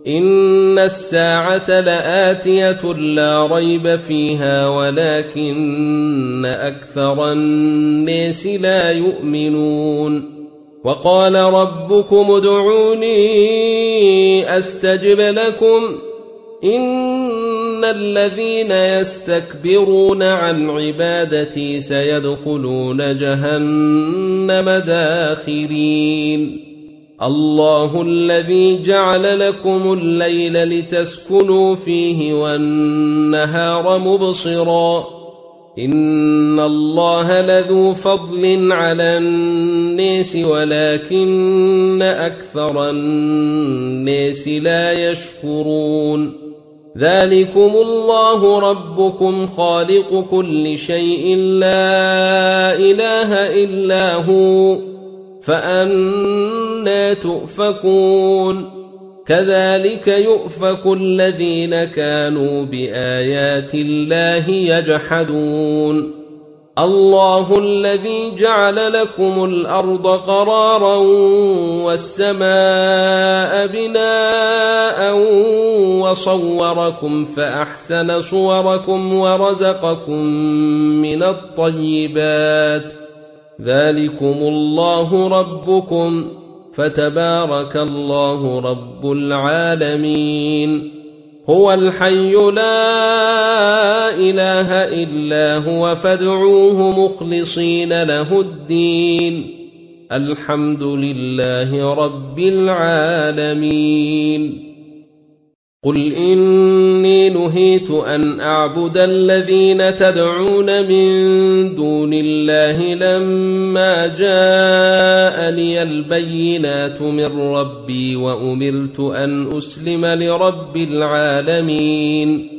إن الساعة لآتية لا ريب فيها ولكن أكثر الناس لا يؤمنون وقال ربكم ادعوني أستجب لكم إن الذين يستكبرون عن عبادتي سيدخلون جهنم داخرين الله الذي جعل لكم الليل لتسكنوا فيه والنهار مبصرا إن الله لذو فضل على الناس ولكن أكثر الناس لا يشكرون ذلكم الله ربكم خالق كل شيء لا إله إلا هو فأنى تؤفكون كذلك يؤفك الذين كانوا بآيات الله يجحدون الله الذي جعل لكم الأرض قرارا والسماء بناء وصوركم فأحسن صوركم ورزقكم من الطيبات ذلكم الله ربكم فتبارك الله رب العالمين هو الحي لا إله إلا هو فادعوه مخلصين له الدين الحمد لله رب العالمين قل إني نهيت أن أعبد الذين تدعون من دون الله لما جاءني البينات من ربي وأمرت أن أسلم لرب العالمين